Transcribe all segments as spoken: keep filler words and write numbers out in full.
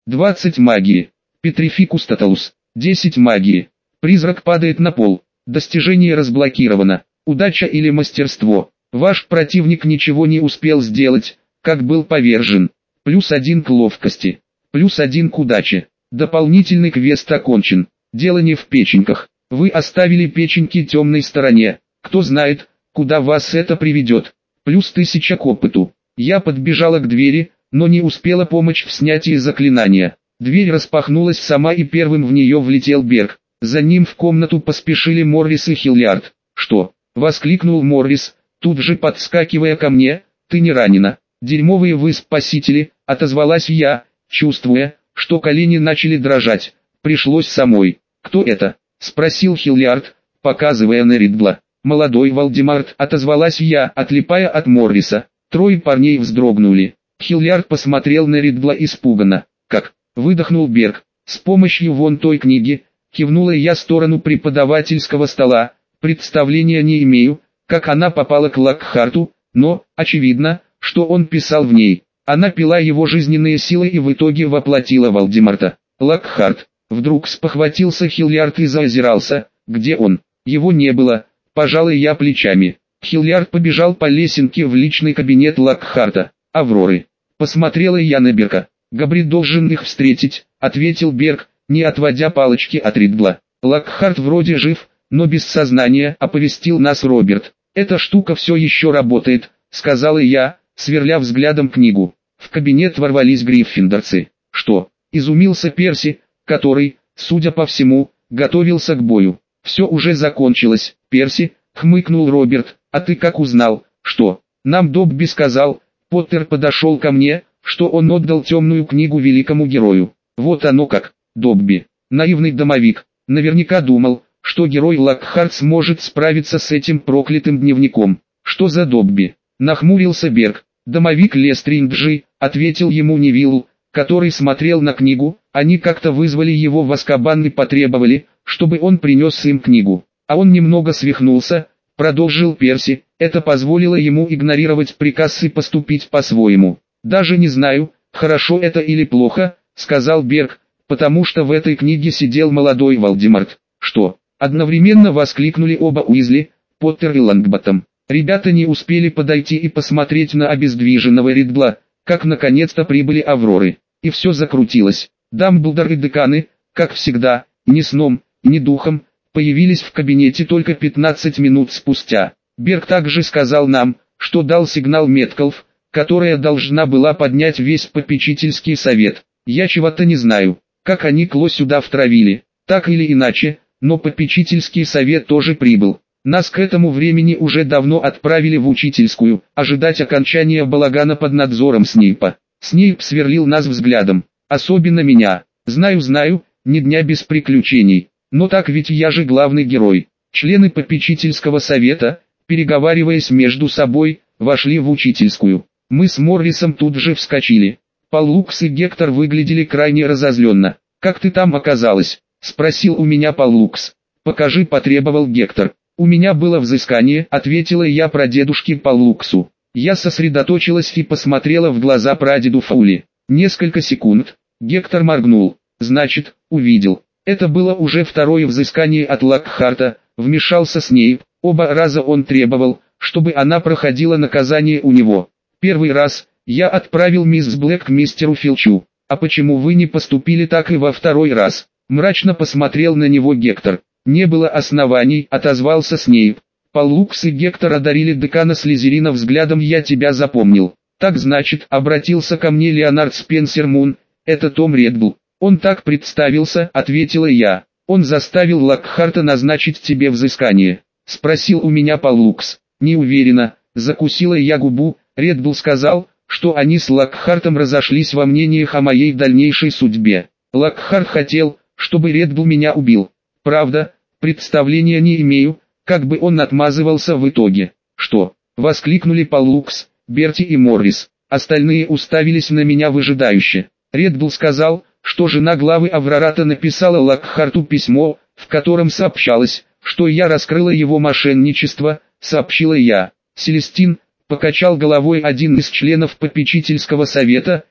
двадцать магии. Петрификус тоталус. десять магии. Призрак падает на пол. Достижение разблокировано. Удача или мастерство. Ваш противник ничего не успел сделать, как был повержен. Плюс один к ловкости. Плюс один к удаче. Дополнительный квест окончен. Дело не в печеньках. Вы оставили печеньки темной стороне. Кто знает, куда вас это приведет. Плюс тысяча к опыту. Я подбежала к двери, но не успела помочь в снятии заклинания. Дверь распахнулась сама и первым в нее влетел Берг. За ним в комнату поспешили Моррис и Хиллиард. «Что?» — воскликнул Моррис, тут же подскакивая ко мне. «Ты не ранена?» «Дерьмовые вы спасители», — отозвалась я, чувствуя, что колени начали дрожать. Пришлось самой. «Кто это?» — спросил Хиллиард, показывая на Риддла. «Молодой Валдемарт», — отозвалась я, отлипая от Морриса. Трое парней вздрогнули. Хиллиард посмотрел на Риддла испуганно. «Как?» — выдохнул Берг. «С помощью вон той книги», — кивнула я в сторону преподавательского стола. «Представления не имею, как она попала к Локхарту, но, очевидно, что он писал в ней. Она пила его жизненные силы и в итоге воплотила Валдемарта». «Локхарт». Вдруг спохватился Хиллиард и заозирался. «Где он?» «Его не было». Пожалуй, я плечами. Хиллиард побежал по лесенке в личный кабинет Локхарта. «Авроры». Посмотрела я на Берга. «Габрид должен их встретить», — ответил Берг, не отводя палочки от Риддла. «Локхарт вроде жив, но без сознания», — оповестил нас Роберт. «Эта штука все еще работает», — сказала я, сверля взглядом книгу. В кабинет ворвались гриффиндорцы. «Что?» — изумился Перси, который, судя по всему, готовился к бою. «Все уже закончилось, Перси», — хмыкнул Роберт. «А ты как узнал?» «Что?» «Нам Добби сказал». Поттер подошел ко мне, что он отдал темную книгу великому герою. «Вот оно как, Добби, наивный домовик, наверняка думал, что герой Локхарт сможет справиться с этим проклятым дневником». «Что за Добби?» — нахмурился Берг. «Домовик Лестринджи», — ответил ему Невилл, который смотрел на книгу. «Они как-то вызвали его в Азкабан и потребовали, чтобы он принес им книгу. А он немного свихнулся», — продолжил Перси. «Это позволило ему игнорировать приказ и поступить по-своему». «Даже не знаю, хорошо это или плохо», — сказал Берг, «потому что в этой книге сидел молодой Валдемарт». «Что?» — одновременно воскликнули оба Уизли, Поттер и Лонгботтом. Ребята не успели подойти и посмотреть на обездвиженного Риддла, как наконец-то прибыли Авроры. И все закрутилось. Дамблдор и деканы, как всегда, ни сном, ни духом, появились в кабинете только пятнадцать минут спустя. Берг также сказал нам, что дал сигнал Меткалф, которая должна была поднять весь попечительский совет. Я чего-то не знаю, как они Кло сюда втравили. Так или иначе, но попечительский совет тоже прибыл. Нас к этому времени уже давно отправили в учительскую, ожидать окончания балагана под надзором Снейпа. Снейп сверлил нас взглядом, особенно меня. «Знаю, знаю, ни дня без приключений. Но так ведь я же главный герой». Члены попечительского совета, переговариваясь между собой, вошли в учительскую. Мы с Моррисом тут же вскочили. Паллукс и Гектор выглядели крайне разозленно. «Как ты там оказалась?» — спросил у меня Паллукс. «Покажи», — потребовал Гектор. «У меня было взыскание», — ответила я прадедушке Паллуксу. Я сосредоточилась и посмотрела в глаза прадеду Фаули. Несколько секунд. Гектор моргнул. «Значит, увидел». Это было уже второе взыскание от Локхарта, вмешался Снейп. Оба раза он требовал, чтобы она проходила наказание у него. Первый раз я отправил мисс Блэк к мистеру Филчу. «А почему вы не поступили так и во второй раз?» Мрачно посмотрел на него Гектор. «Не было оснований», — отозвался Снейп. Паллукс и Гектор одарили декана Слизерина взглядом «я тебя запомнил». «Так значит», — обратился ко мне Леонард Спенсер Мун, — «это Том Реддл». «Он так представился», — ответила я. «Он заставил Локхарта назначить тебе взыскание?» — спросил у меня Паллукс. «Не уверена», — закусила я губу. Реддл сказал, что они с Локхартом разошлись во мнениях о моей дальнейшей судьбе. Локхарт хотел, чтобы Реддл меня убил. Правда, представления не имею, как бы он отмазывался в итоге. «Что?» — воскликнули Паллукс, Берти и Моррис. Остальные уставились на меня выжидающе. Реддл сказал, что жена главы Аврората написала Локхарту письмо, в котором сообщалось, что я раскрыла его мошенничество, сообщила я. Селестин, покачал головой один из членов попечительского совета,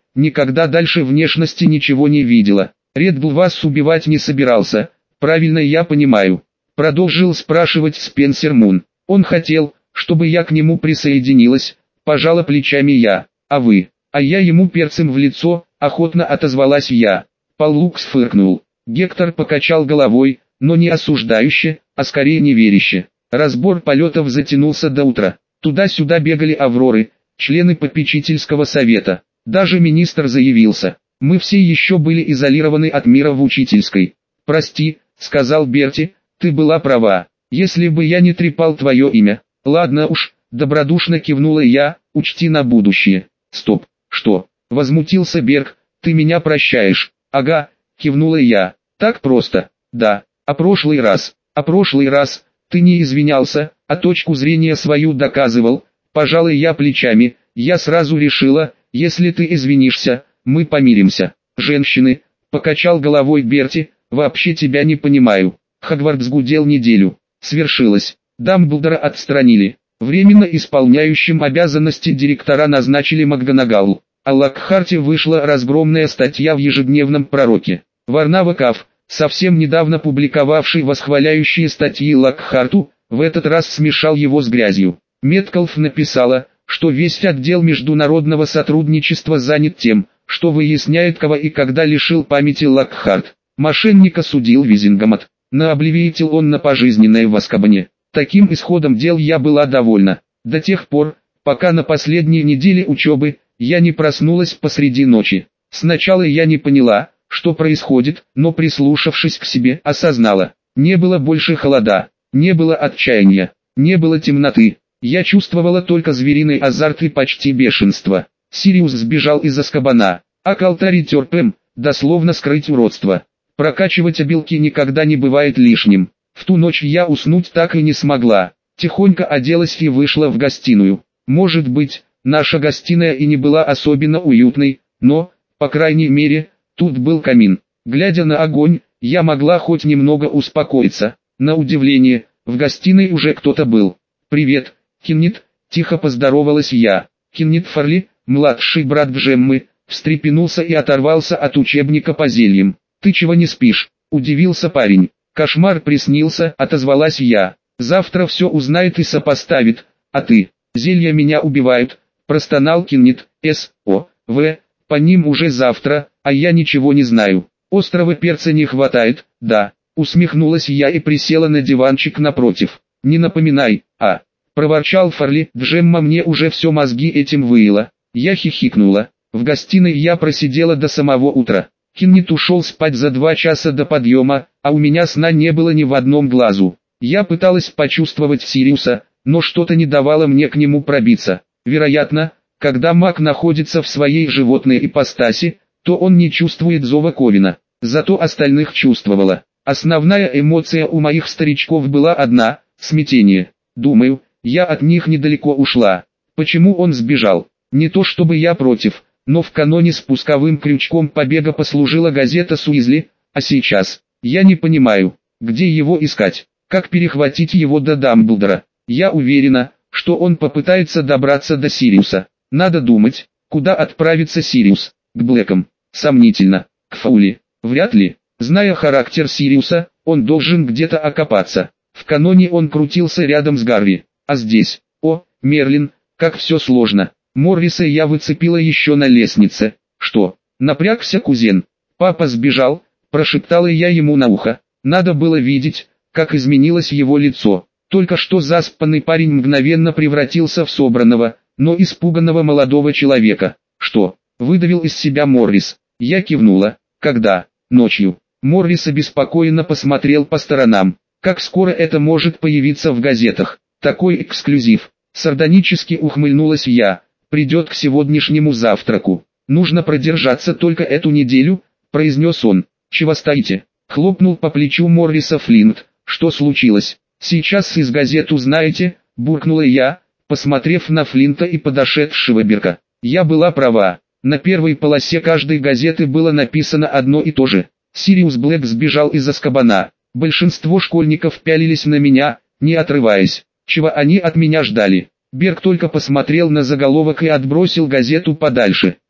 никогда дальше внешности ничего не видела. Реддл вас убивать не собирался, правильно я понимаю? Продолжил спрашивать Спенсер Мун. Он хотел, чтобы я к нему присоединилась, пожала плечами я. А вы? А я ему перцем в лицо, охотно отозвалась я. Паллукс фыркнул. Гектор покачал головой, но не осуждающе, а скорее неверяще. Разбор полетов затянулся до утра. Туда-сюда бегали Авроры, члены попечительского совета. Даже министр заявился. Мы все еще были изолированы от мира в учительской. «Прости», — сказал Берти, — «ты была права. Если бы я не трепал твое имя». «Ладно уж», — добродушно кивнула я, — «учти на будущее». «Стоп, что?» — возмутился Берг, — «ты меня прощаешь?» «Ага», — кивнула я. «Так просто». «Да, а прошлый раз, а прошлый раз, ты не извинялся, а точку зрения свою доказывал». Пожалуй, я плечами, я сразу решила, если ты извинишься, мы помиримся. «Женщины», — покачал головой Берти, — «вообще тебя не понимаю». Хогвартс гудел неделю. Свершилось. Дамблдора отстранили. Временно исполняющим обязанности директора назначили МакГонагал. О Локхарте вышла разгромная статья в ежедневном пророке. Варнава Каф, совсем недавно публиковавший восхваляющие статьи Локхарту, в этот раз смешал его с грязью. Меткалф написала, что весь отдел международного сотрудничества занят тем, что выясняет, кого и когда лишил памяти Локхарт. Мошенника судил Визингамот. Наоблевеетил он на пожизненное в Азкабане. Таким исходом дел я была довольна. До тех пор, пока на последней неделе учебы, я не проснулась посреди ночи. Сначала я не поняла, что происходит, но прислушавшись к себе, осознала. Не было больше холода, не было отчаяния, не было темноты. Я чувствовала только звериный азарт и почти бешенство. Сириус сбежал из Азкабана, а Калтари терпем, дословно скрыть уродство. Прокачивать обилки никогда не бывает лишним. В ту ночь я уснуть так и не смогла. Тихонько оделась и вышла в гостиную. Может быть, наша гостиная и не была особенно уютной, но, по крайней мере, тут был камин. Глядя на огонь, я могла хоть немного успокоиться. На удивление, в гостиной уже кто-то был. «Привет, Киннит», — тихо поздоровалась я. Киннит Фарли, младший брат Джеммы, встрепенулся и оторвался от учебника по зельям. «Ты чего не спишь?» — удивился парень. «Кошмар приснился», — отозвалась я. «Завтра все узнает и сопоставит, а ты?» «Зелья меня убивают», — простонал Киннит. «С, О, В, по ним уже завтра, а я ничего не знаю. Острого перца не хватает, да». Усмехнулась я и присела на диванчик напротив. «Не напоминай, а...» — проворчал Фарли. «Джемма мне уже все мозги этим выила». Я хихикнула. В гостиной я просидела до самого утра. Киннит ушел спать за два часа до подъема, а у меня сна не было ни в одном глазу. Я пыталась почувствовать Сириуса, но что-то не давало мне к нему пробиться. Вероятно, когда маг находится в своей животной ипостаси, то он не чувствует зова Ковина. Зато остальных чувствовала. Основная эмоция у моих старичков была одна – смятение. Думаю, я от них недалеко ушла. Почему он сбежал? Не то чтобы я против, но в каноне спусковым крючком побега послужила газета «Суизли», а сейчас, я не понимаю, где его искать, как перехватить его до Дамблдора. Я уверена, что он попытается добраться до Сириуса. Надо думать, куда отправится Сириус. К Блэкам? Сомнительно. К Фаули? Вряд ли. Зная характер Сириуса, он должен где-то окопаться. В каноне он крутился рядом с Гарри. А здесь? О, Мерлин, как все сложно. Морриса я выцепила еще на лестнице. Что? Напрягся кузен. Папа сбежал, прошептала я ему на ухо. Надо было видеть, как изменилось его лицо. Только что заспанный парень мгновенно превратился в собранного, но испуганного молодого человека. Что? Выдавил из себя Моррис. Я кивнула. Когда? Ночью. Моррис обеспокоенно посмотрел по сторонам. Как скоро это может появиться в газетах? Такой эксклюзив. Сардонически ухмыльнулась я. Придет к сегодняшнему завтраку. Нужно продержаться только эту неделю, произнес он. Чего стоите? Хлопнул по плечу Морриса Флинт. Что случилось? Сейчас из газет узнаете, буркнула я, посмотрев на Флинта и подошедшего Берка. Я была права. На первой полосе каждой газеты было написано одно и то же. Сириус Блэк сбежал из Азкабана. Большинство школьников пялились на меня, не отрываясь. Чего они от меня ждали? Берг только посмотрел на заголовок и отбросил газету подальше.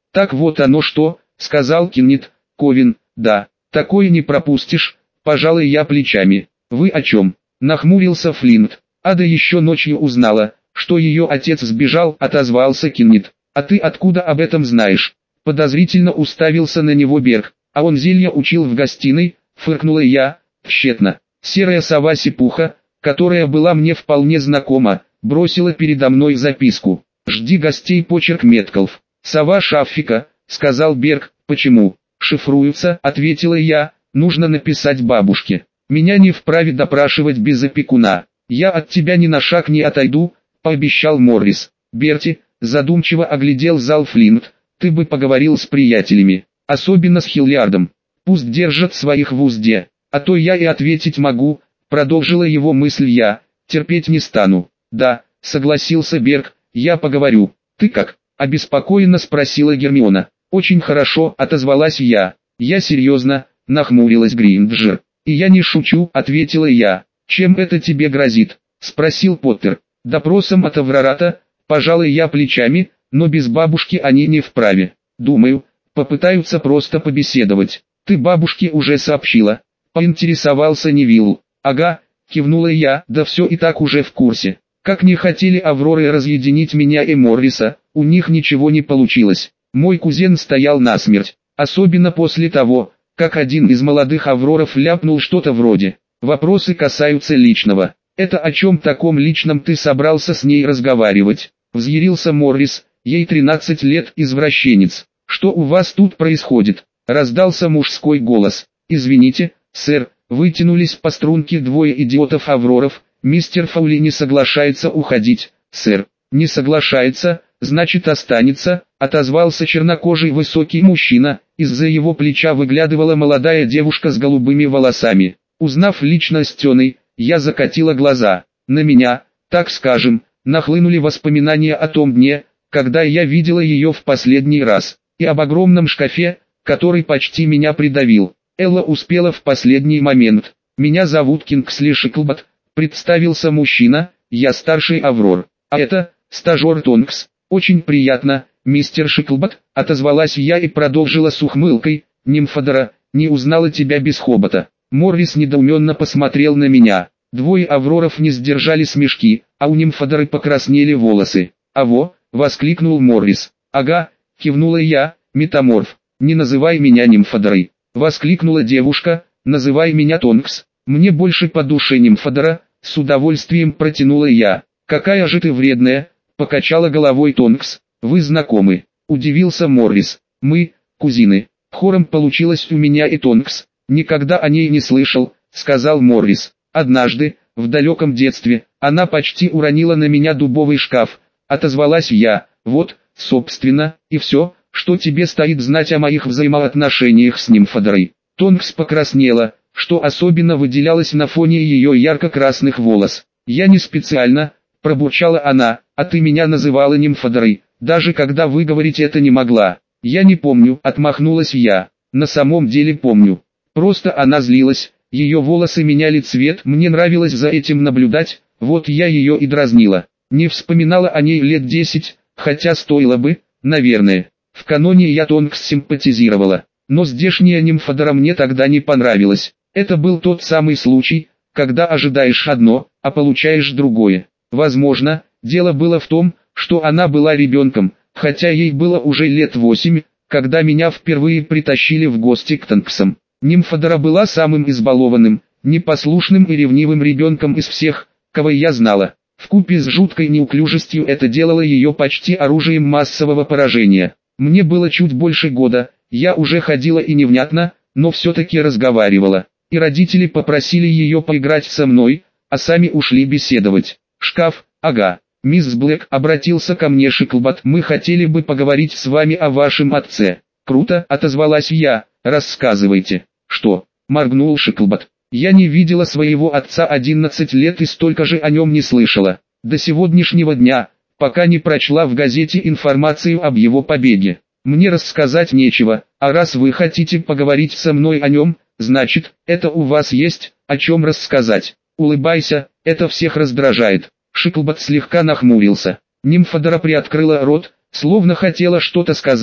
Так вот оно что, сказал Кеннет Ковин. Да, такое не пропустишь, пожалуй я плечами. Вы о чем? Нахмурился Флинт. Ада еще ночью узнала, что ее отец сбежал, отозвался Кеннет. А ты откуда об этом знаешь? Подозрительно уставился на него Берг. А он зелья учил в гостиной, фыркнула я, тщетно. Серая сова-сипуха, которая была мне вполне знакома, бросила передо мной записку. «Жди гостей, почерк Меткалф». «Сова Шаффика», — сказал Берг. «Почему?» «Шифруются», — ответила я, — «нужно написать бабушке. Меня не вправе допрашивать без опекуна. Я от тебя ни на шаг не отойду», — пообещал Моррис. Берти задумчиво оглядел зал. Флинт, ты бы поговорил с приятелями, особенно с Хиллиардом. Пусть держат своих в узде, а то я и ответить могу, продолжила его мысль я, терпеть не стану. Да, согласился Берг, я поговорю. Ты как? Обеспокоенно спросила Гермиона. Очень хорошо, отозвалась я. Я серьезно, нахмурилась Гринджер. И я не шучу, ответила я. Чем это тебе грозит? Спросил Поттер. Допросом от Аврората, пожалуй я плечами, но без бабушки они не вправе. Думаю, попытаются просто побеседовать. Ты бабушке уже сообщила? Поинтересовался Невилл. Ага, кивнула я, да все и так уже в курсе. Как не хотели Авроры разъединить меня и Морриса, у них ничего не получилось. Мой кузен стоял насмерть, особенно после того, как один из молодых Авроров ляпнул что-то вроде: «Вопросы касаются личного». «Это о чем таком личном ты собрался с ней разговаривать?» Взъярился Моррис, ей тринадцать лет, извращенец. «Что у вас тут происходит?» Раздался мужской голос. «Извините, сэр», вытянулись по струнке двое идиотов-авроров. «Мистер Фаули не соглашается уходить, сэр». «Не соглашается, значит останется», отозвался чернокожий высокий мужчина. Из-за его плеча выглядывала молодая девушка с голубыми волосами. Узнав личность Тены, я закатила глаза. На меня, так скажем, нахлынули воспоминания о том дне, когда я видела ее в последний раз, и об огромном шкафе, который почти меня придавил. Элла успела в последний момент. «Меня зовут Кингсли Шиклбот», представился мужчина, «я старший Аврор. А это, стажер Тонкс. Очень приятно, мистер Шиклбот», отозвалась я и продолжила с ухмылкой. «Нимфодора, не узнала тебя без хобота». Моррис недоуменно посмотрел на меня. Двое Авроров не сдержали смешки, а у Нимфодоры покраснели волосы. «Аво!» — воскликнул Моррис. «Ага!» — кивнула я, «метаморф». «Не называй меня Нимфодорой!» — воскликнула девушка. «Называй меня Тонкс. Мне больше по душе Нимфодора», — с удовольствием протянула я. «Какая же ты вредная!» — покачала головой Тонкс. «Вы знакомы?» — удивился Моррис. «Мы, кузины». Хором получилось у меня и Тонкс. «Никогда о ней не слышал», — сказал Моррис. «Однажды, в далеком детстве, она почти уронила на меня дубовый шкаф», — отозвалась я. «Вот, собственно, и все, что тебе стоит знать о моих взаимоотношениях с Нимфодорой». Тонкс покраснела, что особенно выделялось на фоне ее ярко-красных волос. «Я не специально», — пробурчала она, — «а ты меня называла Нимфодорой, даже когда выговорить это не могла». «Я не помню», — отмахнулась я. «На самом деле помню. Просто она злилась, ее волосы меняли цвет, мне нравилось за этим наблюдать, вот я ее и дразнила. Не вспоминала о ней лет десять, хотя стоило бы, наверное. В каноне я Тонкс симпатизировала, но здешняя Нимфодора мне тогда не понравилась. Это был тот самый случай, когда ожидаешь одно, а получаешь другое. Возможно, дело было в том, что она была ребенком, хотя ей было уже лет восемь, когда меня впервые притащили в гости к Тонксам. Нимфодора была самым избалованным, непослушным и ревнивым ребенком из всех, кого я знала. Вкупе с жуткой неуклюжестью это делало ее почти оружием массового поражения. Мне было чуть больше года, я уже ходила и невнятно, но все-таки разговаривала. И родители попросили ее поиграть со мной, а сами ушли беседовать. «Шкаф, ага. Мисс Блэк», обратился ко мне Шиклбот, «мы хотели бы поговорить с вами о вашем отце». «Круто», отозвалась я, «рассказывайте». «Что?» — моргнул Шиклбот. «Я не видела своего отца одиннадцать лет и столько же о нем не слышала. До сегодняшнего дня, пока не прочла в газете информацию об его побеге. Мне рассказать нечего, а раз вы хотите поговорить со мной о нем, значит, это у вас есть, о чем рассказать. Улыбайся, это всех раздражает». Шиклбот слегка нахмурился. Нимфодора приоткрыла рот, словно хотела что-то сказать,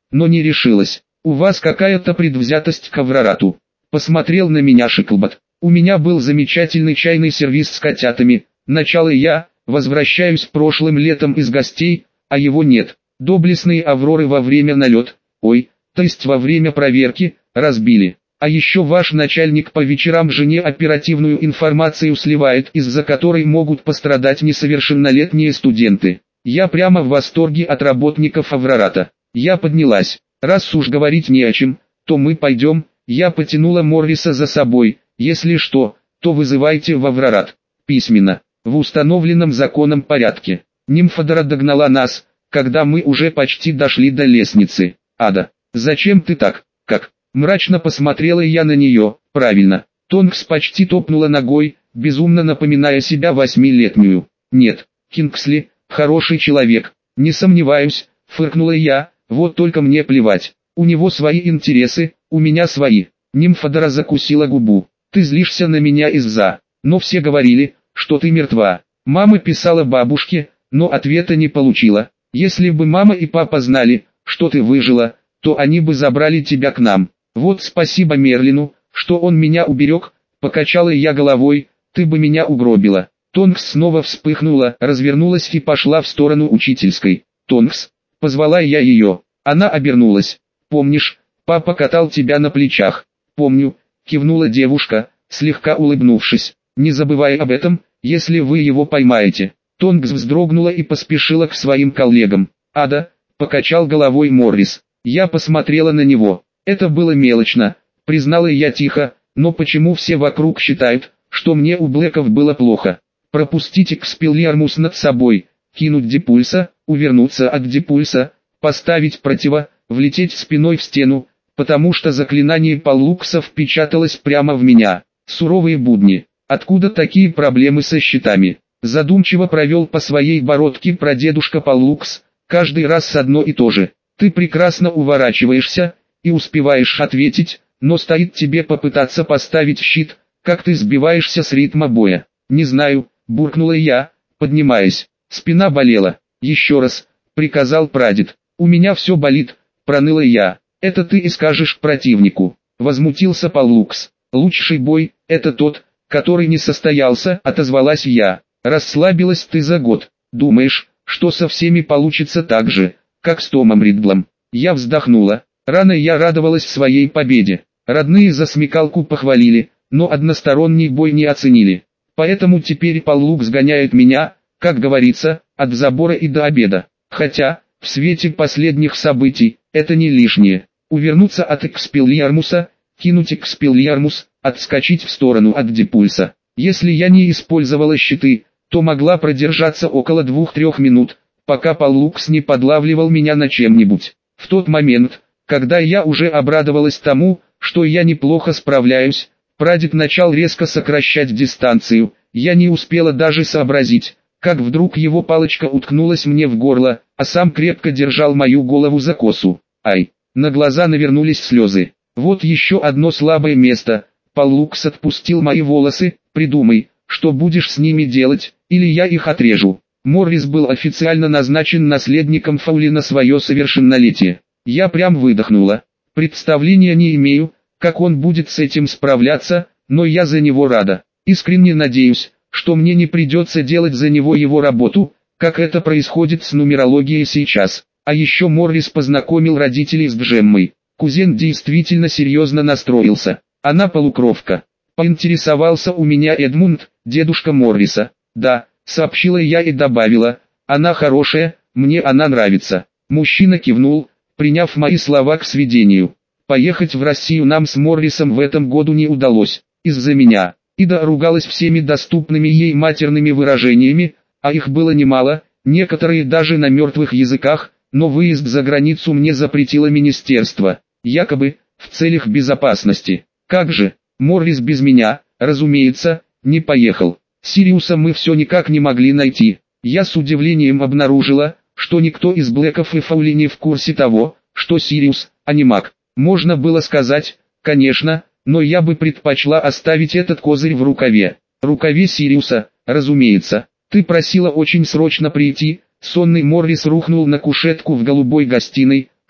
но не решилась. У вас какая-то предвзятость к Аврарату. Посмотрел на меня Шиклбот. У меня был замечательный чайный сервиз с котятами. Начало я, возвращаюсь прошлым летом из гостей, а его нет. Доблестные Авроры во время налет, ой, то есть во время проверки, разбили. А еще ваш начальник по вечерам жене оперативную информацию сливает, из-за которой могут пострадать несовершеннолетние студенты. Я прямо в восторге от работников Аврората. Я поднялась. Раз уж говорить не о чем, то мы пойдем. Я потянула Морриса за собой. Если что, то вызывайте в Аврорат. Письменно, в установленном законом порядке. Нимфодора догнала нас, когда мы уже почти дошли до лестницы. Ада, зачем ты так, как? Мрачно посмотрела я на нее. Правильно. Тонкс почти топнула ногой, безумно напоминая себя восьмилетнюю. Нет, Кингсли, хороший человек, не сомневаюсь, фыркнула я, вот только мне плевать. У него свои интересы, у меня свои. Нимфодора закусила губу. Ты злишься на меня из-за... Но все говорили, что ты мертва. Мама писала бабушке, но ответа не получила. Если бы мама и папа знали, что ты выжила, то они бы забрали тебя к нам. Вот спасибо Мерлину, что он меня уберег, покачала я головой, ты бы меня угробила. Тонкс снова вспыхнула, развернулась и пошла в сторону учительской. Тонкс, позвала я ее, она обернулась. Помнишь, папа катал тебя на плечах? Помню, кивнула девушка, слегка улыбнувшись. Не забывай об этом, если вы его поймаете. Тонкс вздрогнула и поспешила к своим коллегам. Ада, покачал головой Моррис. Я посмотрела на него. Это было мелочно, признала я тихо, но почему все вокруг считают, что мне у Блэков было плохо? Пропустить Экспеллиармус над собой, кинуть Депульса, увернуться от Депульса, поставить противо, влететь спиной в стену, потому что заклинание Паллукса впечаталось прямо в меня. Суровые будни. Откуда такие проблемы со щитами? Задумчиво провел по своей бородке прадедушка Паллукс, каждый раз одно и то же. Ты прекрасно уворачиваешься и успеваешь ответить, но стоит тебе попытаться поставить щит, как ты сбиваешься с ритма боя. Не знаю, буркнула я, поднимаясь. Спина болела. Еще раз, приказал прадед. У меня все болит, проныла я. Это ты и скажешь противнику. Возмутился Паллукс. Лучший бой, это тот, который не состоялся, отозвалась я. Расслабилась ты за год. Думаешь, что со всеми получится так же, как с Томом Риддлом? Я вздохнула. Рано я радовалась своей победе. Родные за смекалку похвалили, но односторонний бой не оценили. Поэтому теперь Паллукс гоняет меня, как говорится, от забора и до обеда. Хотя, в свете последних событий, это не лишнее. Увернуться от Экспеллиармуса, кинуть Экспеллиармус, отскочить в сторону от Депульса. Если я не использовала щиты, то могла продержаться около двух-трех минут, пока Паллукс не подлавливал меня на чем-нибудь. В тот момент, когда я уже обрадовалась тому, что я неплохо справляюсь, прадед начал резко сокращать дистанцию. Я не успела даже сообразить, как вдруг его палочка уткнулась мне в горло, а сам крепко держал мою голову за косу. Ай, на глаза навернулись слезы. Вот еще одно слабое место. Паллукс отпустил мои волосы. Придумай, что будешь с ними делать, или я их отрежу. Моррис был официально назначен наследником Фаули на свое совершеннолетие. Я прям выдохнула. Представления не имею, как он будет с этим справляться, но я за него рада. Искренне надеюсь, что мне не придется делать за него его работу, как это происходит с нумерологией сейчас. А еще Моррис познакомил родителей с Джеммой. Кузен действительно серьезно настроился. Она полукровка. Поинтересовался у меня Эдмунд, дедушка Морриса. Да, сообщила я и добавила, она хорошая, мне она нравится. Мужчина кивнул, приняв мои слова к сведению. Поехать в Россию нам с Моррисом в этом году не удалось, из-за меня. Ида ругалась всеми доступными ей матерными выражениями, а их было немало, некоторые даже на мертвых языках, но выезд за границу мне запретило министерство, якобы, в целях безопасности. Как же, Моррис без меня, разумеется, не поехал. Сириуса мы все никак не могли найти. Я с удивлением обнаружила, что никто из Блэков и Фаули не в курсе того, что Сириус, а не маг. Можно было сказать, конечно, но я бы предпочла оставить этот козырь в рукаве. Рукаве Сириуса, разумеется. Ты просила очень срочно прийти. Сонный Моррис рухнул на кушетку в голубой гостиной.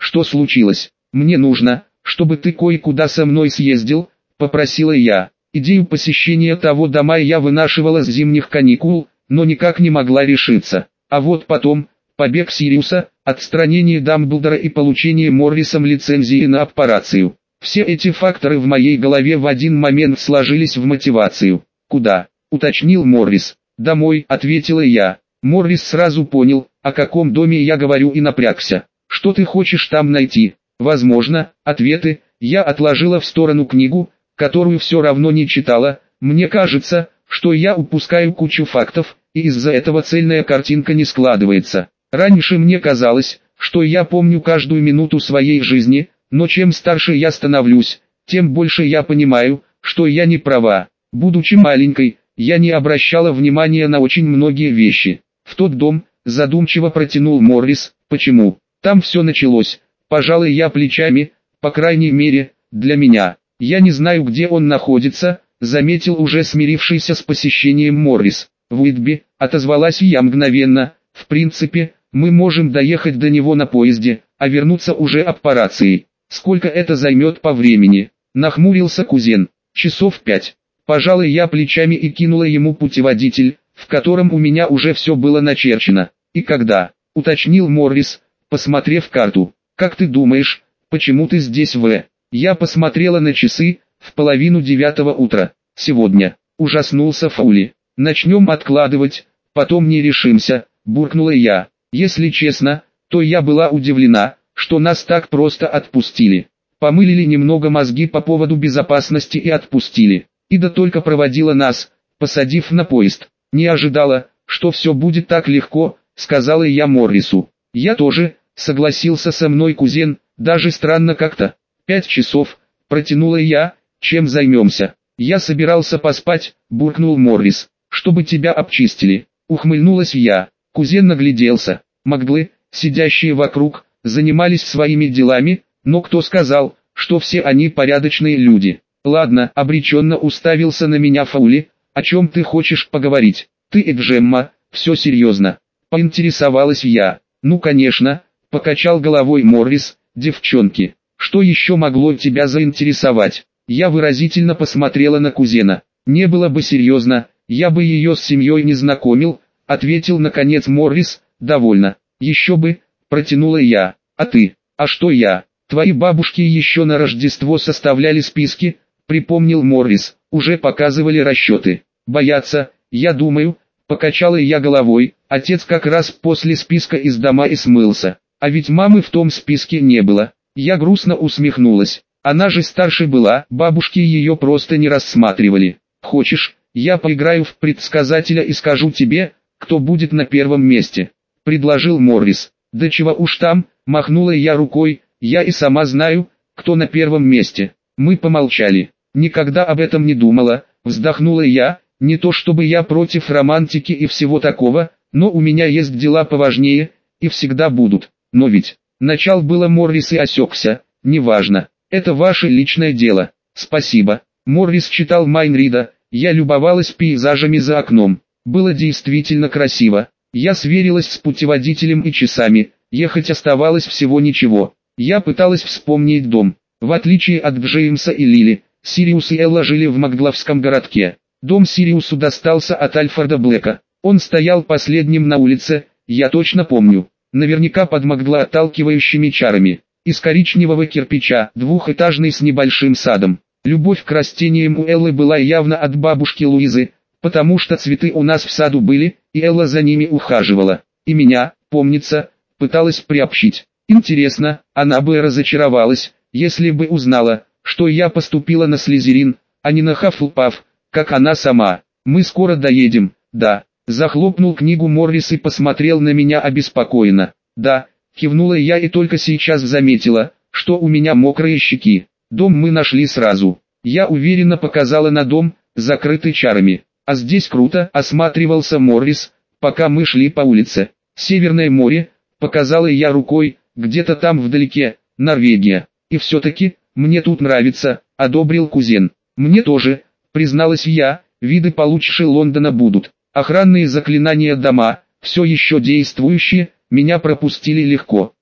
что случилось? Мне нужно, чтобы ты кое-куда со мной съездил, попросила я. Идею посещения того дома я вынашивала с зимних каникул, но никак не могла решиться. А вот потом, побег Сириуса, отстранение Дамблдора и получение Моррисом лицензии на аппарацию. Все эти факторы в моей голове в один момент сложились в мотивацию. «Куда?» — уточнил Моррис. «Домой», — ответила я. Моррис сразу понял, о каком доме я говорю, и напрягся. «Что ты хочешь там найти?» «Возможно, ответы». Я отложила в сторону книгу, которую все равно не читала. Мне кажется, что я упускаю кучу фактов, и из-за этого цельная картинка не складывается. Раньше мне казалось, что я помню каждую минуту своей жизни, но чем старше я становлюсь, тем больше я понимаю, что я не права. Будучи маленькой, я не обращала внимания на очень многие вещи. В тот дом, задумчиво протянул Моррис. Почему? Там все началось. Пожалуй, я плечами, по крайней мере, для меня. Я не знаю, где он находится, заметил уже смирившийся с посещением Моррис. В Уитби, отозвалась я мгновенно. В принципе, мы можем доехать до него на поезде, а вернуться уже аппарацией. Сколько это займет по времени? Нахмурился кузен. Часов пять. Пожалуй, я плечами и кинула ему путеводитель, в котором у меня уже все было начерчено. И когда? Уточнил Моррис, посмотрев карту. Как ты думаешь, почему ты здесь в... Я посмотрела на часы, в половину девятого утра. Сегодня. Ужаснулся Фаули. Начнем откладывать, потом не решимся, буркнула я. Если честно, то я была удивлена, что нас так просто отпустили. Помылили немного мозги по поводу безопасности и отпустили. Ида только проводила нас, посадив на поезд. Не ожидала, что все будет так легко, сказала я Моррису. Я тоже, согласился со мной кузен, даже странно как-то. Пять часов, протянула я, чем займемся? Я собирался поспать, буркнул Моррис. Чтобы тебя обчистили, ухмыльнулась я. Кузен нагляделся. Маглы, сидящие вокруг, занимались своими делами, но кто сказал, что все они порядочные люди? Ладно, обреченно уставился на меня Фаули. О чем ты хочешь поговорить? Ты и Джемма, все серьезно. Поинтересовалась я. Ну конечно, покачал головой Моррис. Девчонки, что еще могло тебя заинтересовать? Я выразительно посмотрела на кузена. Не было бы серьезно, я бы ее с семьей не знакомил, ответил наконец Моррис. Довольно. Еще бы, протянула я. А ты? А что я? Твои бабушки еще на Рождество составляли списки, припомнил Моррис. Уже показывали расчеты. Боятся, я думаю, покачала я головой. Отец как раз после списка из дома и смылся. А ведь мамы в том списке не было. Я грустно усмехнулась. Она же старше была, бабушки ее просто не рассматривали. Хочешь, я поиграю в предсказателя и скажу тебе, кто будет на первом месте? Предложил Моррис. Да чего уж там, махнула я рукой, я и сама знаю, кто на первом месте. Мы помолчали. Никогда об этом не думала, вздохнула я, не то чтобы я против романтики и всего такого, но у меня есть дела поважнее, и всегда будут. Но ведь, начал было Моррис и осекся, неважно, это ваше личное дело. Спасибо. Моррис читал Майнрида, я любовалась пейзажами за окном. Было действительно красиво. Я сверилась с путеводителем и часами, ехать оставалось всего ничего. Я пыталась вспомнить дом. В отличие от Джеймса и Лили, Сириус и Элла жили в Макглавском городке. Дом Сириусу достался от Альфреда Блэка. Он стоял последним на улице, я точно помню. Наверняка под магглоотталкивающими чарами. Из коричневого кирпича, двухэтажный с небольшим садом. Любовь к растениям у Эллы была явно от бабушки Луизы, потому что цветы у нас в саду были, и Элла за ними ухаживала. И меня, помнится, пыталась приобщить. Интересно, она бы разочаровалась, если бы узнала, что я поступила на Слизерин, а не на Хаффлпаф, как она сама. Мы скоро доедем, да. Захлопнул книгу Моррис и посмотрел на меня обеспокоенно. Да, кивнула я и только сейчас заметила, что у меня мокрые щеки. Дом мы нашли сразу. Я уверенно показала на дом, закрытый чарами. А здесь круто, осматривался Моррис, пока мы шли по улице. Северное море, показала я рукой, где-то там вдалеке, Норвегия. И все-таки, мне тут нравится, одобрил кузен. Мне тоже, призналась я, виды получше Лондона будут. Охранные заклинания дома, все еще действующие, меня пропустили легко.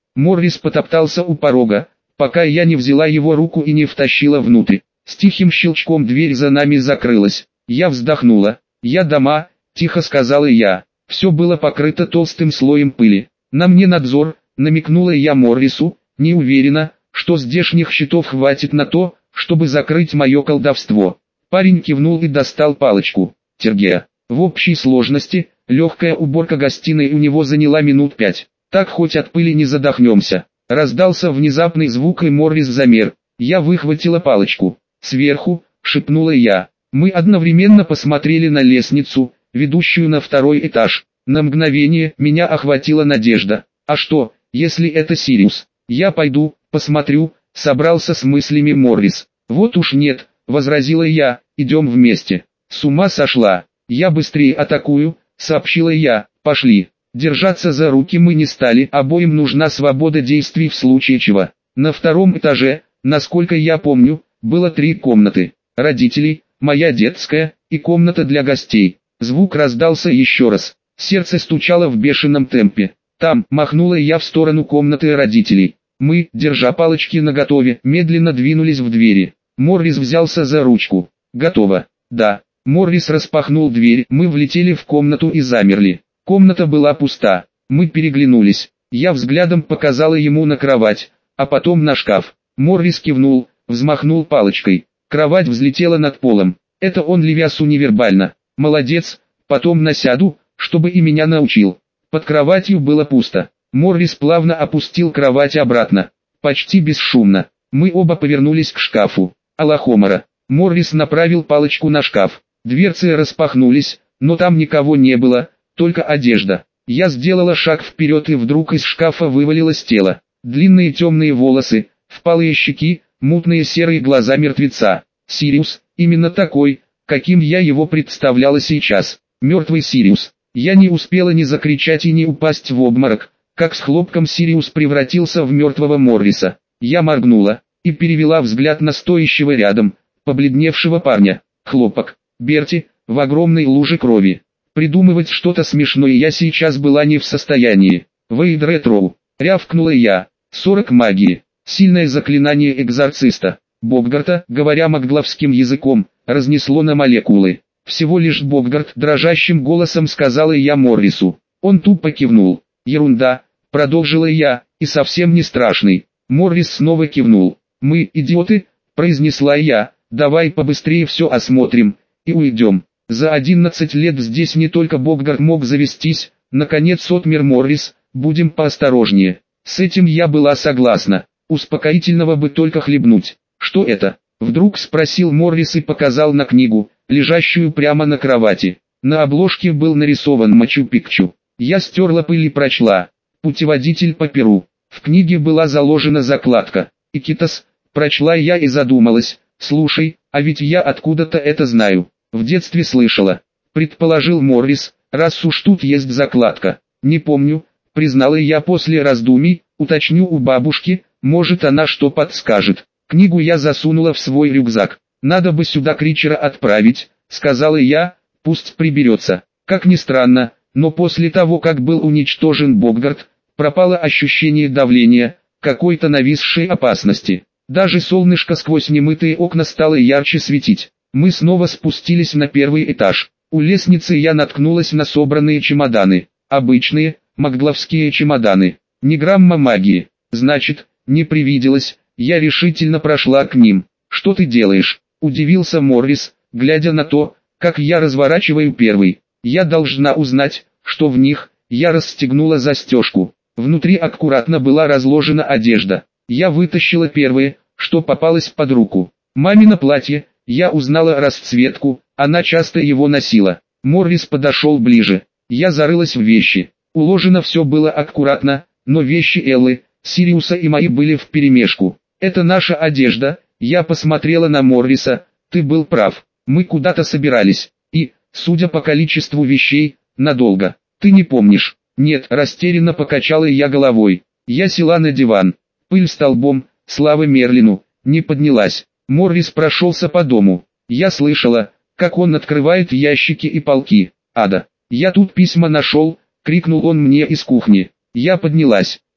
Моррис потоптался у порога, пока я не взяла его руку и не втащила внутрь. С тихим щелчком дверь за нами закрылась. Я вздохнула. «Я дома», — тихо сказала я. Все было покрыто толстым слоем пыли. «На мне надзор», — намекнула я Моррису, не уверена, что здешних щитов хватит на то, чтобы закрыть мое колдовство. Парень кивнул и достал палочку. Тергея. В общей сложности, легкая уборка гостиной у него заняла минут пять. Так хоть от пыли не задохнемся. Раздался внезапный звук и Моррис замер. Я выхватила палочку. «Сверху», — шепнула я. Мы одновременно посмотрели на лестницу, ведущую на второй этаж. На мгновение меня охватила надежда. А что, если это Сириус? Я пойду, посмотрю, собрался с мыслями Моррис. Вот уж нет, возразила я, идем вместе. С ума сошла. Я быстрее атакую, сообщила я, пошли. Держаться за руки мы не стали, обоим нужна свобода действий в случае чего. На втором этаже, насколько я помню, было три комнаты. Родителей, моя детская и комната для гостей. Звук раздался еще раз. Сердце стучало в бешеном темпе. Там, махнула я в сторону комнаты родителей. Мы, держа палочки наготове, медленно двинулись в двери. Моррис взялся за ручку. Готово. Да. Моррис распахнул дверь, мы влетели в комнату и замерли. Комната была пуста. Мы переглянулись. Я взглядом показала ему на кровать, а потом на шкаф. Моррис кивнул, взмахнул палочкой. Кровать взлетела над полом. Это он Левиасу невербально. Молодец, потом насяду, чтобы и меня научил. Под кроватью было пусто. Моррис плавно опустил кровать обратно. Почти бесшумно. Мы оба повернулись к шкафу. Алахомара. Моррис направил палочку на шкаф. Дверцы распахнулись, но там никого не было, только одежда. Я сделала шаг вперед и вдруг из шкафа вывалилось тело. Длинные темные волосы, впалые щеки, мутные серые глаза мертвеца. Сириус, именно такой, каким я его представляла сейчас. Мертвый Сириус. Я не успела ни закричать и ни упасть в обморок, как с хлопком Сириус превратился в мертвого Морриса. Я моргнула и перевела взгляд на стоящего рядом, побледневшего парня. Хлопок. Берти, в огромной луже крови. Придумывать что-то смешное я сейчас была не в состоянии. «Вейд Ретроу», рявкнула я. сорок магии. Сильное заклинание экзорциста. Боггарта, говоря магловским языком, разнесло на молекулы. Всего лишь Боггарт, дрожащим голосом сказала я Моррису. Он тупо кивнул. Ерунда, продолжила я, и совсем не страшный. Моррис снова кивнул. Мы, идиоты, произнесла я, давай побыстрее все осмотрим, и уйдем. За одиннадцать лет здесь не только Боггарт мог завестись, наконец отмер Моррис, будем поосторожнее. С этим я была согласна. Успокоительного бы только хлебнуть. Что это? Вдруг спросил Моррис и показал на книгу, лежащую прямо на кровати. На обложке был нарисован Мачу-Пикчу. Я стерла пыль и прочла. Путеводитель по Перу. В книге была заложена закладка. Икитос, прочла я и задумалась. Слушай, а ведь я откуда-то это знаю. В детстве слышала. Предположил Моррис, раз уж тут есть закладка. Не помню, признала я после раздумий, уточню у бабушки, может она что подскажет. Книгу я засунула в свой рюкзак. Надо бы сюда Кричера отправить, сказала я, пусть приберется. Как ни странно, но после того как был уничтожен Боггарт, пропало ощущение давления, какой-то нависшей опасности. Даже солнышко сквозь немытые окна стало ярче светить. Мы снова спустились на первый этаж. У лестницы я наткнулась на собранные чемоданы. Обычные, магловские чемоданы. Ни грамма магии. Значит, не привиделось. Я решительно прошла к ним. «Что ты делаешь?» – удивился Моррис, глядя на то, как я разворачиваю первый. «Я должна узнать, что в них». Я расстегнула застежку. Внутри аккуратно была разложена одежда. Я вытащила первое, что попалось под руку. Мамино платье. Я узнала расцветку, она часто его носила. Моррис подошел ближе. Я зарылась в вещи. Уложено все было аккуратно, но вещи Эллы, Сириуса и мои были вперемешку. «Это наша одежда», я посмотрела на Морриса, «ты был прав, мы куда-то собирались, и, судя по количеству вещей, надолго. Ты не помнишь?» «Нет», растерянно покачала я головой. Я села на диван. Пыль столбом, слава Мерлину, не поднялась. Моррис прошелся по дому. Я слышала, как он открывает ящики и полки. «Ада, я тут письма нашел», — крикнул он мне из кухни. Я поднялась.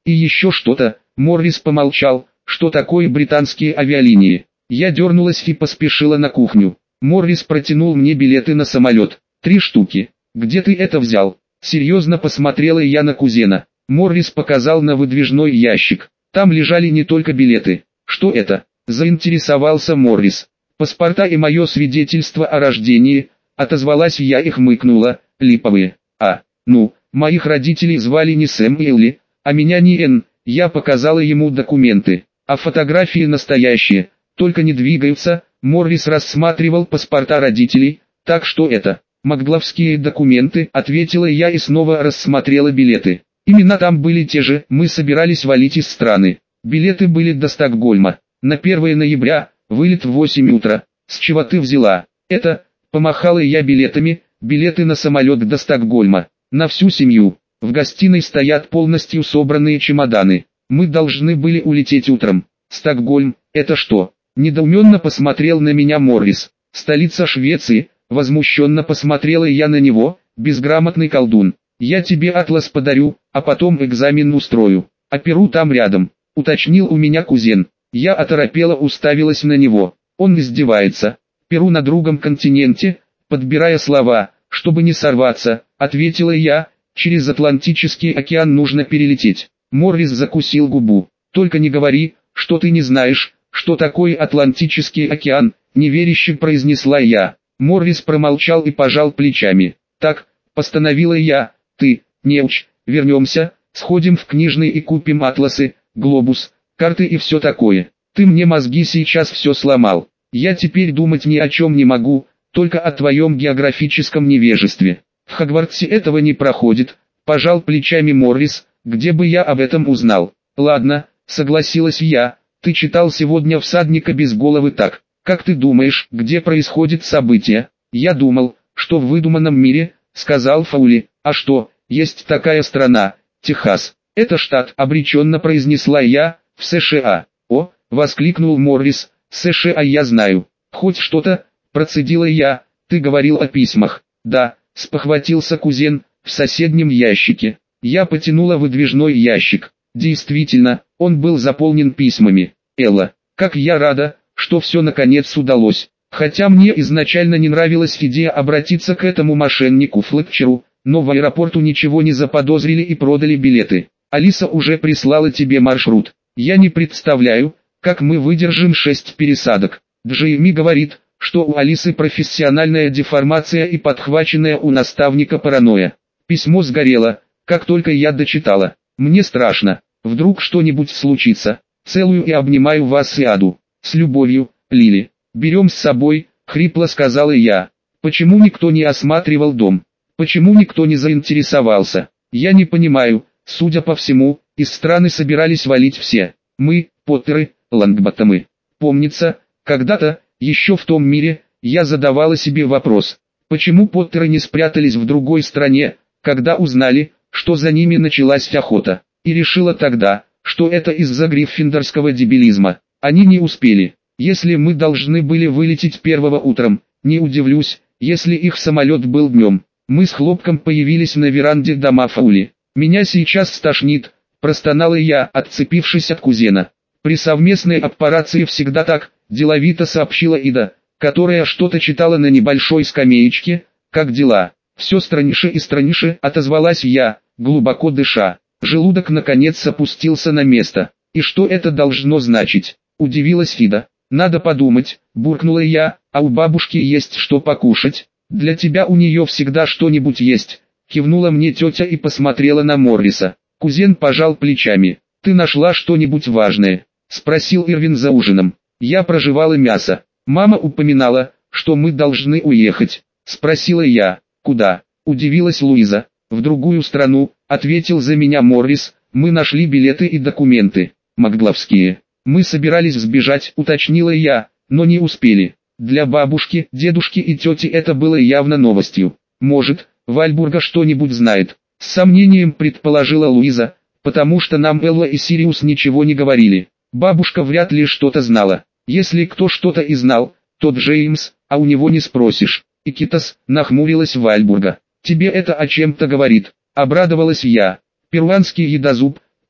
И еще что-то. Моррис помолчал. Что такое британские авиалинии? Я дернулась и поспешила на кухню. Моррис протянул мне билеты на самолет. Три штуки. Где ты это взял? Серьезно посмотрела я на кузена. Моррис показал на выдвижной ящик. Там лежали не только билеты. Что это? Заинтересовался Моррис. Паспорта и мое свидетельство о рождении. Отозвалась я и хмыкнула. Липовые. А, ну, моих родителей звали не Сэм и Элли, а меня не Энн. Я показала ему документы. А фотографии настоящие, только не двигаются. Моррис рассматривал паспорта родителей. Так что это? Макглавские документы, ответила я и снова рассмотрела билеты. Именно там были те же, мы собирались валить из страны. Билеты были до Стокгольма. На первое ноября, вылет в восемь утра. С чего ты взяла? Это, помахала я билетами, билеты на самолет до Стокгольма. На всю семью. В гостиной стоят полностью собранные чемоданы. Мы должны были улететь утром. Стокгольм, это что? Недоуменно посмотрел на меня Моррис. Столица Швеции. Возмущенно посмотрела я на него, безграмотный колдун. Я тебе атлас подарю, а потом экзамен устрою. А Перу там рядом, уточнил у меня кузен. Я оторопела, уставилась на него. Он издевается. Перу на другом континенте, подбирая слова, чтобы не сорваться, ответила я. Через Атлантический океан нужно перелететь. Моррис закусил губу. Только не говори, что ты не знаешь, что такое Атлантический океан, неверяще произнесла я. Моррис промолчал и пожал плечами. Так, постановила я, ты, неуч, вернемся, сходим в книжный и купим атласы, глобус, карты и все такое. Ты мне мозги сейчас все сломал. Я теперь думать ни о чем не могу, только о твоем географическом невежестве. В Хогвартсе этого не проходит, пожал плечами Моррис, где бы я об этом узнал. Ладно, согласилась я, ты читал сегодня «Всадника без головы» так. Как ты думаешь, где происходит событие? Я думал, что в выдуманном мире, сказал Фаули. А что, есть такая страна, Техас. Это штат, обреченно произнесла я, в США. О, воскликнул Моррис, США я знаю. Хоть что-то, процедила я, ты говорил о письмах. Да, спохватился кузен, в соседнем ящике. Я потянула выдвижной ящик. Действительно, он был заполнен письмами. Элла, как я рада, что все наконец удалось. Хотя мне изначально не нравилась идея обратиться к этому мошеннику Флетчеру, но в аэропорту ничего не заподозрили и продали билеты. Алиса уже прислала тебе маршрут. Я не представляю, как мы выдержим шесть пересадок. Джейми говорит, что у Алисы профессиональная деформация и подхваченная у наставника паранойя. Письмо сгорело, как только я дочитала. Мне страшно, вдруг что-нибудь случится. Целую и обнимаю вас и Аду. С любовью, Лили. Берем с собой, хрипло сказала я. Почему никто не осматривал дом? Почему никто не заинтересовался? Я не понимаю, судя по всему, из страны собирались валить все. Мы, Поттеры, Лонгботтомы. Помнится, когда-то, еще в том мире, я задавала себе вопрос. Почему Поттеры не спрятались в другой стране, когда узнали, что за ними началась охота? И решила тогда, что это из-за гриффиндорского дебилизма. Они не успели. Если мы должны были вылететь первого утром, не удивлюсь, если их самолет был днем. Мы с Хлопком появились на веранде дома Фаули. Меня сейчас стошнит, простонала я, отцепившись от кузена. При совместной операции всегда так, деловито сообщила Ида, которая что-то читала на небольшой скамеечке. Как дела? Все страньше и страньше, отозвалась я, глубоко дыша. Желудок наконец опустился на место. И что это должно значить? Удивилась Фида. Надо подумать, буркнула я, а у бабушки есть что покушать. Для тебя у нее всегда что-нибудь есть. Кивнула мне тетя и посмотрела на Морриса. Кузен пожал плечами. Ты нашла что-нибудь важное? Спросил Ирвин за ужином. Я прожевала мясо. Мама упоминала, что мы должны уехать. Спросила я. Куда? Удивилась Луиза. В другую страну, ответил за меня Моррис. Мы нашли билеты и документы. Макглавские. Мы собирались сбежать, уточнила я, но не успели. Для бабушки, дедушки и тети это было явно новостью. Может, Вальбурга что-нибудь знает. С сомнением предположила Луиза, потому что нам Элла и Сириус ничего не говорили. Бабушка вряд ли что-то знала. Если кто что-то и знал, то Джеймс, а у него не спросишь. Икитос, нахмурилась Вальбурга. Тебе это о чем-то говорит? Обрадовалась я. Перуанский едозуб,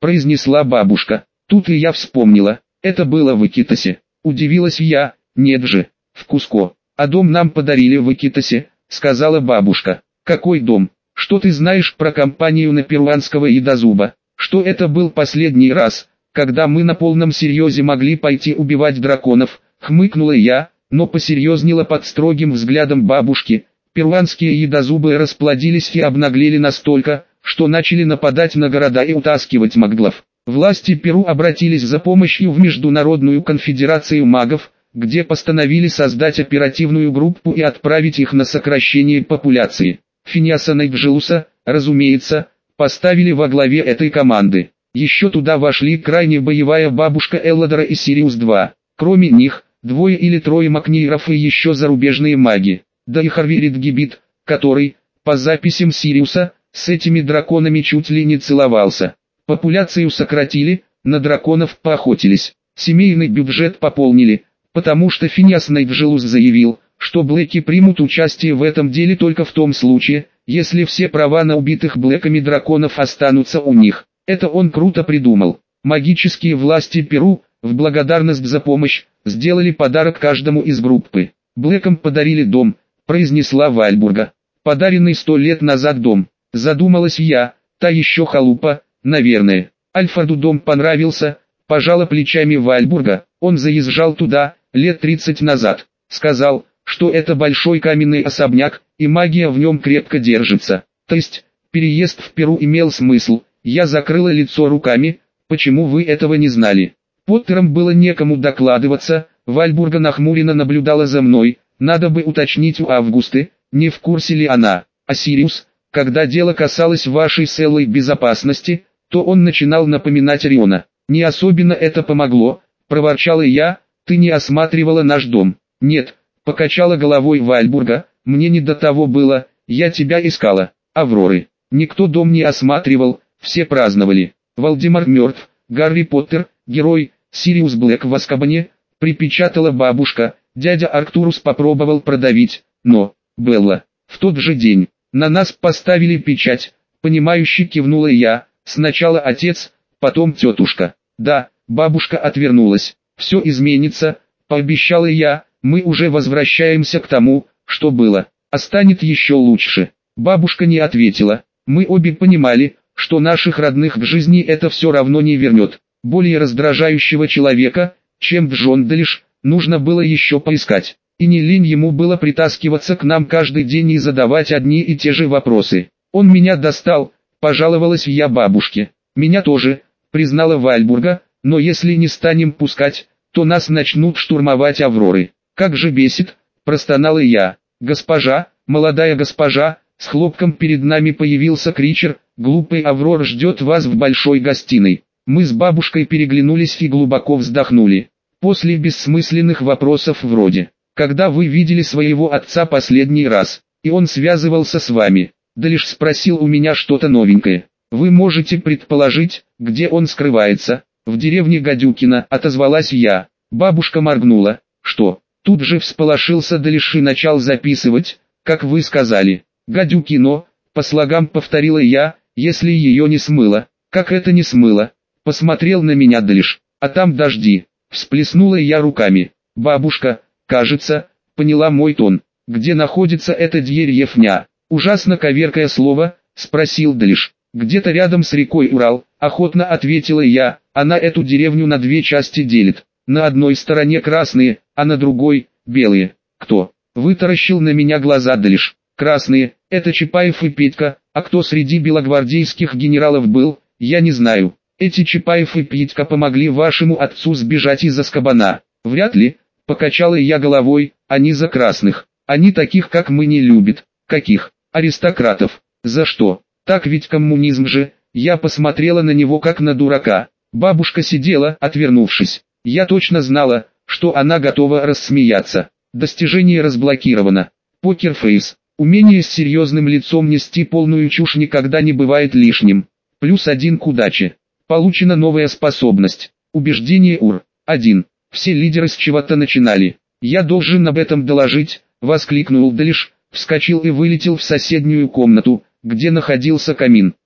произнесла бабушка. Тут и я вспомнила, это было в Икитосе. Удивилась я, нет же, в Куско. А дом нам подарили в Икитосе, сказала бабушка. Какой дом? Что ты знаешь про компанию на перуанского едозуба? Что это был последний раз, когда мы на полном серьезе могли пойти убивать драконов, хмыкнула я, но посерьезнела под строгим взглядом бабушки. Перуанские едозубы расплодились и обнаглели настолько, что начали нападать на города и утаскивать маглов. Власти Перу обратились за помощью в Международную конфедерацию магов, где постановили создать оперативную группу и отправить их на сокращение популяции. Финиаса Найджелуса, разумеется, поставили во главе этой команды. Еще туда вошли крайне боевая бабушка Элладора и Сириус два. Кроме них, двое или трое макнейров и еще зарубежные маги. Да и Харвирид Гибит, который, по записям Сириуса, с этими драконами чуть ли не целовался. Популяцию сократили, на драконов поохотились. Семейный бюджет пополнили, потому что Финиас Найджелус заявил, что Блэки примут участие в этом деле только в том случае, если все права на убитых Блэками драконов останутся у них. Это он круто придумал. Магические власти Перу, в благодарность за помощь, сделали подарок каждому из группы. Блэкам подарили дом, произнесла Вальбурга. Подаренный сто лет назад дом. Задумалась я, та еще халупа, наверное. Альфреду дом понравился, пожала плечами Вальбурга. Он заезжал туда, лет тридцать назад. Сказал, что это большой каменный особняк, и магия в нем крепко держится. То есть, переезд в Перу имел смысл. Я закрыла лицо руками. Почему вы этого не знали? Поттерам было некому докладываться. Вальбурга нахмуренно наблюдала за мной. Надо бы уточнить у Августы, не в курсе ли она. А Сириус, когда дело касалось вашей с Эллой безопасности, то он начинал напоминать Ориона. Не особенно это помогло, проворчала я. Ты не осматривала наш дом? Нет, покачала головой Вальбурга. Мне не до того было, я тебя искала. Авроры. Никто дом не осматривал, все праздновали. Волдемар мертв, Гарри Поттер, герой, Сириус Блэк в Азкабане, припечатала бабушка. Дядя Арктурус попробовал продавить, но, Белла, в тот же день, на нас поставили печать, понимающе кивнула я, сначала отец, потом тетушка. Да, бабушка отвернулась. Все изменится, пообещала я, мы уже возвращаемся к тому, что было, а станет еще лучше. Бабушка не ответила. Мы обе понимали, что наших родных к жизни это все равно не вернет. Более раздражающего человека, чем Джон Делиш, нужно было еще поискать. И не лень ему было притаскиваться к нам каждый день и задавать одни и те же вопросы. Он меня достал, пожаловалась я бабушке. Меня тоже, признала Вальбурга, но если не станем пускать, то нас начнут штурмовать Авроры. Как же бесит, простонала я. Госпожа, молодая госпожа, с хлопком перед нами появился Кричер, глупый Аврор ждет вас в большой гостиной. Мы с бабушкой переглянулись и глубоко вздохнули. После бессмысленных вопросов вроде, когда вы видели своего отца последний раз, и он связывался с вами, да лишь спросил у меня что-то новенькое. Вы можете предположить, где он скрывается? В деревне Гадюкино, отозвалась я. Бабушка моргнула. Что? Тут же всполошился Далиш и начал записывать, как вы сказали. Гадюкино, по слогам повторила я, если ее не смыло. Как это не смыло? Посмотрел на меня Далиш. А там дожди. Всплеснула я руками. Бабушка, кажется, поняла мой тон. Где находится эта деревня? Ужасно коверкое слово, спросил Далиш. Где-то рядом с рекой Урал, охотно ответила я. Она эту деревню на две части делит. На одной стороне красные, а на другой – белые. Кто? Вытаращил на меня глаза Далиш. Красные – это Чапаев и Петька, а кто среди белогвардейских генералов был, я не знаю. Эти Чапаев и Петька помогли вашему отцу сбежать из Азкабана. Вряд ли, покачала я головой, они за красных. Они таких как мы не любят. Каких? Аристократов. За что? Так ведь коммунизм же. Я посмотрела на него как на дурака. Бабушка сидела, отвернувшись. Я точно знала, что она готова рассмеяться. Достижение разблокировано. Покерфейс. Умение с серьезным лицом нести полную чушь никогда не бывает лишним. Плюс один к удаче. Получена новая способность. Убеждение УР. один. Все лидеры с чего-то начинали. Я должен об этом доложить, воскликнул Далиш, вскочил и вылетел в соседнюю комнату, где находился камин.